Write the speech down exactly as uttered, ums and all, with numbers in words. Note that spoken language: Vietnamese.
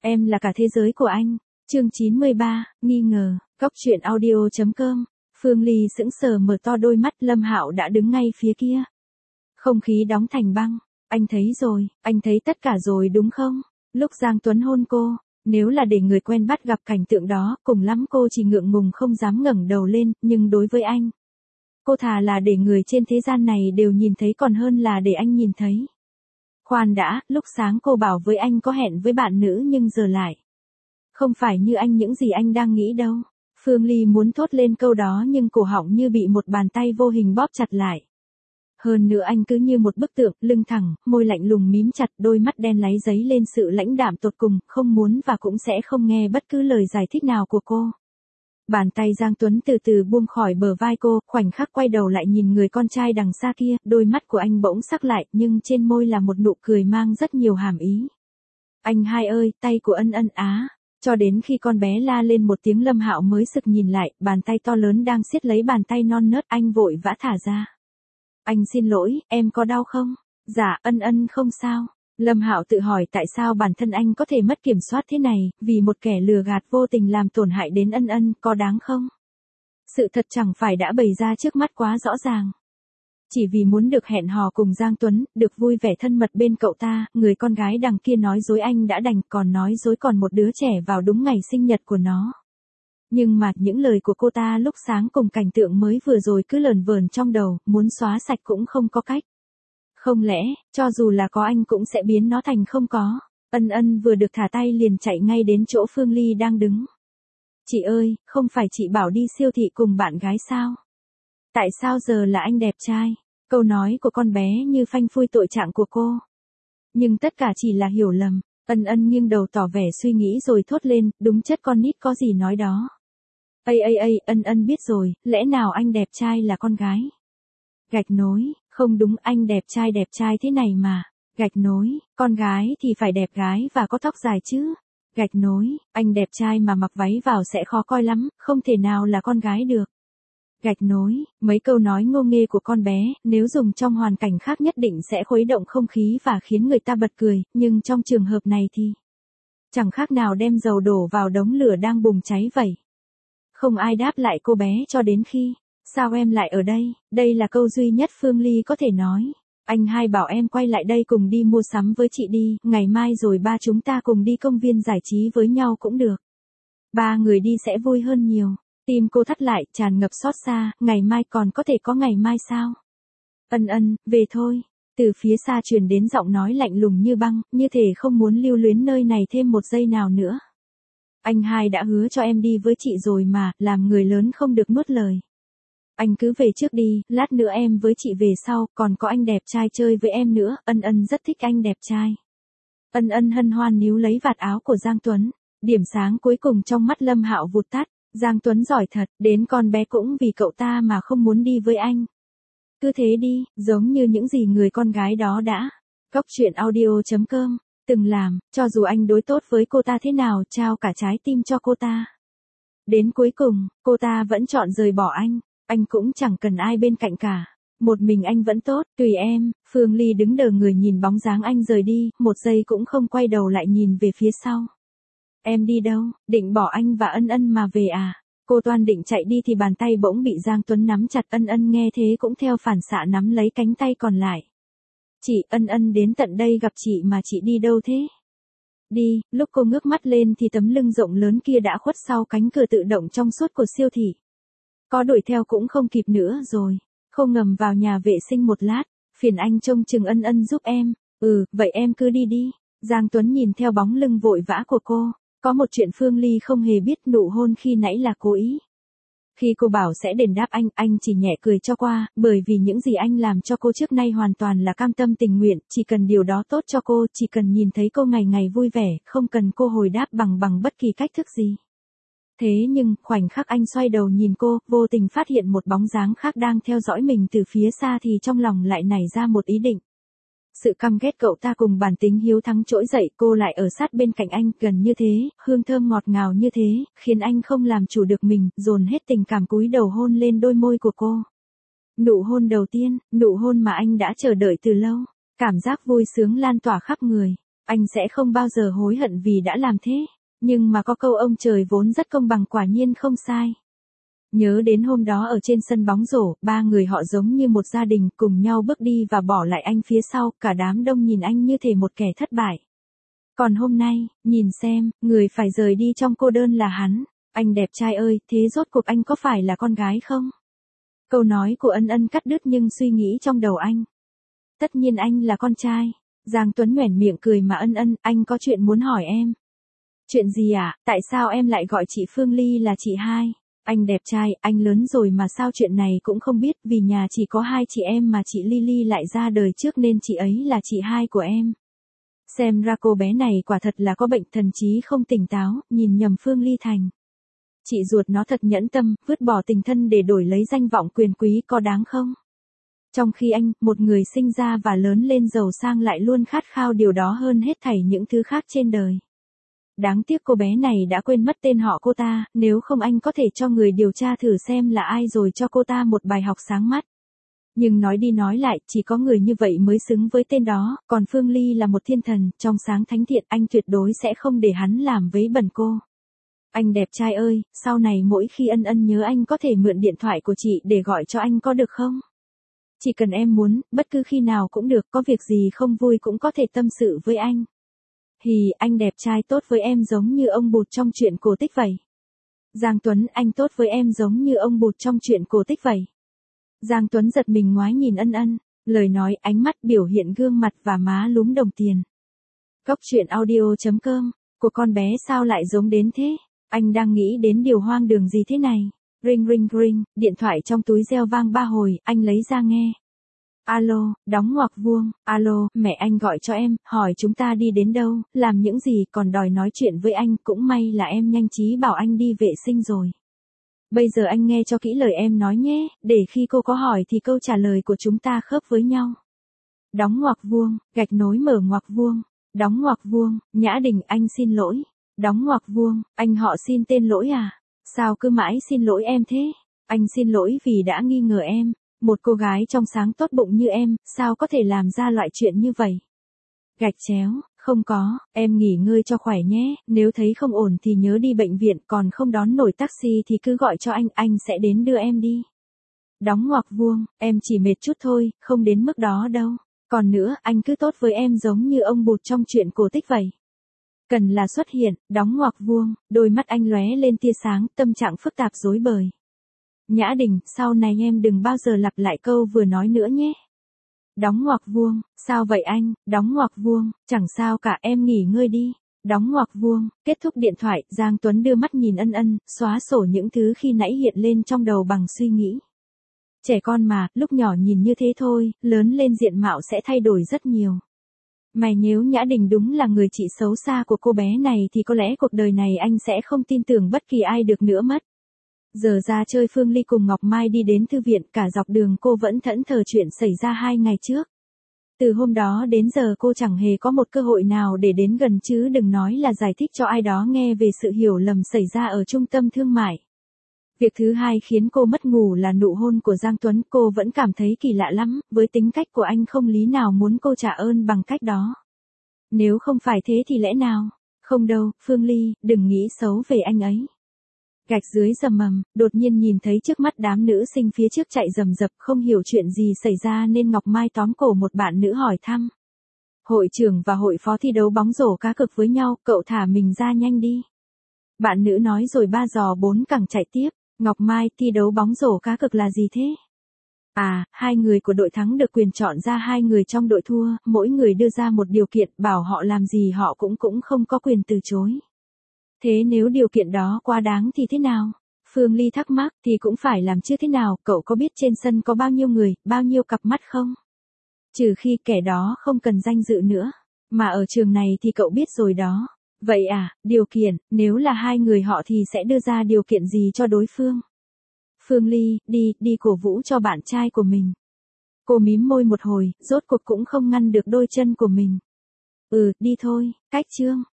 Em là cả thế giới của anh. Chương chín mươi ba, nghi ngờ. Góc truyện audio chấm com. Phương Ly sững sờ mở to đôi mắt, Lâm Hạo đã đứng ngay phía kia. Không khí đóng thành băng. Anh thấy rồi, anh thấy tất cả rồi đúng không? Lúc Giang Tuấn hôn cô, nếu là để người quen bắt gặp cảnh tượng đó, cùng lắm cô chỉ ngượng ngùng không dám ngẩng đầu lên, nhưng đối với anh, cô thà là để người trên thế gian này đều nhìn thấy còn hơn là để anh nhìn thấy. Khoan đã, lúc sáng cô bảo với anh có hẹn với bạn nữ nhưng giờ lại không phải như anh những gì anh đang nghĩ đâu. Phương Ly muốn thốt lên câu đó nhưng cổ họng như bị một bàn tay vô hình bóp chặt lại. Hơn nữa anh cứ như một bức tượng, lưng thẳng, môi lạnh lùng mím chặt, đôi mắt đen láy giấy lên sự lãnh đạm tột cùng, không muốn và cũng sẽ không nghe bất cứ lời giải thích nào của cô. Bàn tay Giang Tuấn từ từ buông khỏi bờ vai cô, khoảnh khắc quay đầu lại nhìn người con trai đằng xa kia, đôi mắt của anh bỗng sắc lại, nhưng trên môi là một nụ cười mang rất nhiều hàm ý. Anh hai ơi, tay của Ân Ân á. Cho đến khi con bé la lên một tiếng, Lâm Hạo mới sực nhìn lại, bàn tay to lớn đang siết lấy bàn tay non nớt, anh vội vã thả ra. Anh xin lỗi, em có đau không? Dạ, Ân Ân không sao. Lâm Hạo tự hỏi tại sao bản thân anh có thể mất kiểm soát thế này, vì một kẻ lừa gạt vô tình làm tổn hại đến Ân Ân, có đáng không? Sự thật chẳng phải đã bày ra trước mắt quá rõ ràng. Chỉ vì muốn được hẹn hò cùng Giang Tuấn, được vui vẻ thân mật bên cậu ta, người con gái đằng kia nói dối anh đã đành, còn nói dối còn một đứa trẻ vào đúng ngày sinh nhật của nó. Nhưng mà những lời của cô ta lúc sáng cùng cảnh tượng mới vừa rồi cứ lờn vờn trong đầu, muốn xóa sạch cũng không có cách. Không lẽ, cho dù là có anh cũng sẽ biến nó thành không có. Ân Ân vừa được thả tay liền chạy ngay đến chỗ Phương Ly đang đứng. Chị ơi, không phải chị bảo đi siêu thị cùng bạn gái sao? Tại sao giờ là anh đẹp trai? Câu nói của con bé như phanh phui tội trạng của cô. Nhưng tất cả chỉ là hiểu lầm. Ân Ân nghiêng đầu tỏ vẻ suy nghĩ rồi thốt lên, đúng chất con nít có gì nói đó. Ây ây ây, Ân Ân biết rồi, lẽ nào anh đẹp trai là con gái? Gạch nối, không đúng, anh đẹp trai đẹp trai thế này mà. Gạch nối, con gái thì phải đẹp gái và có tóc dài chứ. Gạch nối, anh đẹp trai mà mặc váy vào sẽ khó coi lắm, không thể nào là con gái được. Gạch nối, mấy câu nói ngô nghê của con bé, nếu dùng trong hoàn cảnh khác nhất định sẽ khuấy động không khí và khiến người ta bật cười, nhưng trong trường hợp này thì chẳng khác nào đem dầu đổ vào đống lửa đang bùng cháy vậy. Không ai đáp lại cô bé cho đến khi, sao em lại ở đây, đây là câu duy nhất Phương Ly có thể nói. Anh hai bảo em quay lại đây cùng đi mua sắm với chị đi, ngày mai rồi ba chúng ta cùng đi công viên giải trí với nhau cũng được. Ba người đi sẽ vui hơn nhiều. Tim cô thắt lại, tràn ngập xót xa, ngày mai còn có thể có ngày mai sao? Ân Ân, về thôi. Từ phía xa truyền đến giọng nói lạnh lùng như băng, như thể không muốn lưu luyến nơi này thêm một giây nào nữa. Anh hai đã hứa cho em đi với chị rồi mà, làm người lớn không được nuốt lời. Anh cứ về trước đi, lát nữa em với chị về sau, còn có anh đẹp trai chơi với em nữa, Ân Ân rất thích anh đẹp trai. Ân Ân hân hoan níu lấy vạt áo của Giang Tuấn, điểm sáng cuối cùng trong mắt Lâm Hạo vụt tắt. Giang Tuấn giỏi thật, đến con bé cũng vì cậu ta mà không muốn đi với anh. Cứ thế đi, giống như những gì người con gái đó đã. Góc truyện audio chấm com, từng làm, cho dù anh đối tốt với cô ta thế nào, trao cả trái tim cho cô ta. Đến cuối cùng, cô ta vẫn chọn rời bỏ anh, anh cũng chẳng cần ai bên cạnh cả. Một mình anh vẫn tốt, tùy em. Phương Ly đứng đờ người nhìn bóng dáng anh rời đi, một giây cũng không quay đầu lại nhìn về phía sau. Em đi đâu, định bỏ anh và Ân Ân mà về à? Cô toan định chạy đi thì bàn tay bỗng bị Giang Tuấn nắm chặt, Ân Ân nghe thế cũng theo phản xạ nắm lấy cánh tay còn lại. Chị, Ân Ân đến tận đây gặp chị mà chị đi đâu thế? Đi, lúc cô ngước mắt lên thì tấm lưng rộng lớn kia đã khuất sau cánh cửa tự động trong suốt của siêu thị. Có đuổi theo cũng không kịp nữa rồi. Cô ngầm vào nhà vệ sinh một lát, phiền anh trông chừng Ân Ân giúp em. Ừ, vậy em cứ đi đi. Giang Tuấn nhìn theo bóng lưng vội vã của cô. Có một chuyện Phương Ly không hề biết, nụ hôn khi nãy là cố ý. Khi cô bảo sẽ đền đáp anh, anh chỉ nhẹ cười cho qua, bởi vì những gì anh làm cho cô trước nay hoàn toàn là cam tâm tình nguyện, chỉ cần điều đó tốt cho cô, chỉ cần nhìn thấy cô ngày ngày vui vẻ, không cần cô hồi đáp bằng bằng bất kỳ cách thức gì. Thế nhưng, khoảnh khắc anh xoay đầu nhìn cô, vô tình phát hiện một bóng dáng khác đang theo dõi mình từ phía xa thì trong lòng lại nảy ra một ý định. Sự căm ghét cậu ta cùng bản tính hiếu thắng trỗi dậy, cô lại ở sát bên cạnh anh, gần như thế, hương thơm ngọt ngào như thế, khiến anh không làm chủ được mình, dồn hết tình cảm cúi đầu hôn lên đôi môi của cô. Nụ hôn đầu tiên, nụ hôn mà anh đã chờ đợi từ lâu, cảm giác vui sướng lan tỏa khắp người. Anh sẽ không bao giờ hối hận vì đã làm thế. Nhưng mà có câu ông trời vốn rất công bằng quả nhiên không sai. Nhớ đến hôm đó ở trên sân bóng rổ, ba người họ giống như một gia đình cùng nhau bước đi và bỏ lại anh phía sau, cả đám đông nhìn anh như thể một kẻ thất bại. Còn hôm nay, nhìn xem, người phải rời đi trong cô đơn là hắn. Anh đẹp trai ơi, thế rốt cuộc anh có phải là con gái không? Câu nói của Ân Ân cắt đứt nhưng suy nghĩ trong đầu anh. Tất nhiên anh là con trai. Giang Tuấn nhoẻn miệng cười mà Ân Ân, anh có chuyện muốn hỏi em. Chuyện gì à, tại sao em lại gọi chị Phương Ly là chị hai? Anh đẹp trai, anh lớn rồi mà sao chuyện này cũng không biết, vì nhà chỉ có hai chị em mà chị Lily lại ra đời trước nên chị ấy là chị hai của em. Xem ra cô bé này quả thật là có bệnh thần trí không tỉnh táo, nhìn nhầm Phương Ly thành. Chị ruột nó thật nhẫn tâm, vứt bỏ tình thân để đổi lấy danh vọng quyền quý có đáng không? Trong khi anh, một người sinh ra và lớn lên giàu sang lại luôn khát khao điều đó hơn hết thảy những thứ khác trên đời. Đáng tiếc cô bé này đã quên mất tên họ cô ta, nếu không anh có thể cho người điều tra thử xem là ai rồi cho cô ta một bài học sáng mắt. Nhưng nói đi nói lại, chỉ có người như vậy mới xứng với tên đó, còn Phương Ly là một thiên thần, trong sáng thánh thiện, anh tuyệt đối sẽ không để hắn làm vấy bẩn cô. Anh đẹp trai ơi, sau này mỗi khi Ân Ân nhớ anh có thể mượn điện thoại của chị để gọi cho anh có được không? Chỉ cần em muốn, bất cứ khi nào cũng được, có việc gì không vui cũng có thể tâm sự với anh. Hì, anh đẹp trai tốt với em giống như ông Bụt trong truyện cổ tích vậy. Giang Tuấn, anh tốt với em giống như ông Bụt trong truyện cổ tích vậy. Giang Tuấn giật mình ngoái nhìn Ân Ân, lời nói, ánh mắt biểu hiện gương mặt và má lúm đồng tiền. Cốc truyện audio chấm com, của con bé sao lại giống đến thế? Anh đang nghĩ đến điều hoang đường gì thế này? Ring ring ring, điện thoại trong túi reo vang ba hồi, anh lấy ra nghe. Alo, đóng ngoặc vuông, alo, mẹ anh gọi cho em, hỏi chúng ta đi đến đâu, làm những gì, còn đòi nói chuyện với anh, cũng may là em nhanh trí bảo anh đi vệ sinh rồi. Bây giờ anh nghe cho kỹ lời em nói nhé, để khi cô có hỏi thì câu trả lời của chúng ta khớp với nhau. Đóng ngoặc vuông, gạch nối mở ngoặc vuông, đóng ngoặc vuông, Nhã Đình anh xin lỗi. Đóng ngoặc vuông, anh họ xin tên lỗi à? Sao cứ mãi xin lỗi em thế? Anh xin lỗi vì đã nghi ngờ em. Một cô gái trong sáng tốt bụng như em, sao có thể làm ra loại chuyện như vậy? Gạch chéo, không có, em nghỉ ngơi cho khỏe nhé, nếu thấy không ổn thì nhớ đi bệnh viện, còn không đón nổi taxi thì cứ gọi cho anh, anh sẽ đến đưa em đi. Đóng ngoặc vuông, em chỉ mệt chút thôi, không đến mức đó đâu. Còn nữa, anh cứ tốt với em giống như ông Bụt trong truyện cổ tích vậy. Cần là xuất hiện, đóng ngoặc vuông, đôi mắt anh lóe lên tia sáng, tâm trạng phức tạp rối bời. Nhã Đình, sau này em đừng bao giờ lặp lại câu vừa nói nữa nhé. Đóng ngoặc vuông, sao vậy anh, đóng ngoặc vuông, chẳng sao cả, em nghỉ ngơi đi. Đóng ngoặc vuông, kết thúc điện thoại, Giang Tuấn đưa mắt nhìn Ân Ân, xóa sổ những thứ khi nãy hiện lên trong đầu bằng suy nghĩ. Trẻ con mà, lúc nhỏ nhìn như thế thôi, lớn lên diện mạo sẽ thay đổi rất nhiều. Mày nếu Nhã Đình đúng là người chị xấu xa của cô bé này thì có lẽ cuộc đời này anh sẽ không tin tưởng bất kỳ ai được nữa mất. Giờ ra chơi Phương Ly cùng Ngọc Mai đi đến thư viện, cả dọc đường cô vẫn thẫn thờ chuyện xảy ra hai ngày trước. Từ hôm đó đến giờ cô chẳng hề có một cơ hội nào để đến gần chứ đừng nói là giải thích cho ai đó nghe về sự hiểu lầm xảy ra ở trung tâm thương mại. Việc thứ hai khiến cô mất ngủ là nụ hôn của Giang Tuấn, cô vẫn cảm thấy kỳ lạ lắm, với tính cách của anh không lý nào muốn cô trả ơn bằng cách đó. Nếu không phải thế thì lẽ nào? Không đâu, Phương Ly, đừng nghĩ xấu về anh ấy. Gạch dưới rầm mầm, đột nhiên nhìn thấy trước mắt đám nữ sinh phía trước chạy rầm rập, không hiểu chuyện gì xảy ra nên Ngọc Mai tóm cổ một bạn nữ hỏi thăm. Hội trưởng và hội phó thi đấu bóng rổ cá cược với nhau, cậu thả mình ra nhanh đi. Bạn nữ nói rồi ba giò bốn cẳng chạy tiếp. Ngọc Mai, thi đấu bóng rổ cá cược là gì thế? À, hai người của đội thắng được quyền chọn ra hai người trong đội thua, mỗi người đưa ra một điều kiện, bảo họ làm gì họ cũng cũng không có quyền từ chối. Thế nếu điều kiện đó quá đáng thì thế nào? Phương Ly thắc mắc, thì cũng phải làm chứ thế nào, cậu có biết trên sân có bao nhiêu người, bao nhiêu cặp mắt không? Trừ khi kẻ đó không cần danh dự nữa. Mà ở trường này thì cậu biết rồi đó. Vậy à, điều kiện, nếu là hai người họ thì sẽ đưa ra điều kiện gì cho đối phương? Phương Ly, đi, đi cổ vũ cho bạn trai của mình. Cô mím môi một hồi, rốt cuộc cũng không ngăn được đôi chân của mình. Ừ, đi thôi, cách chương.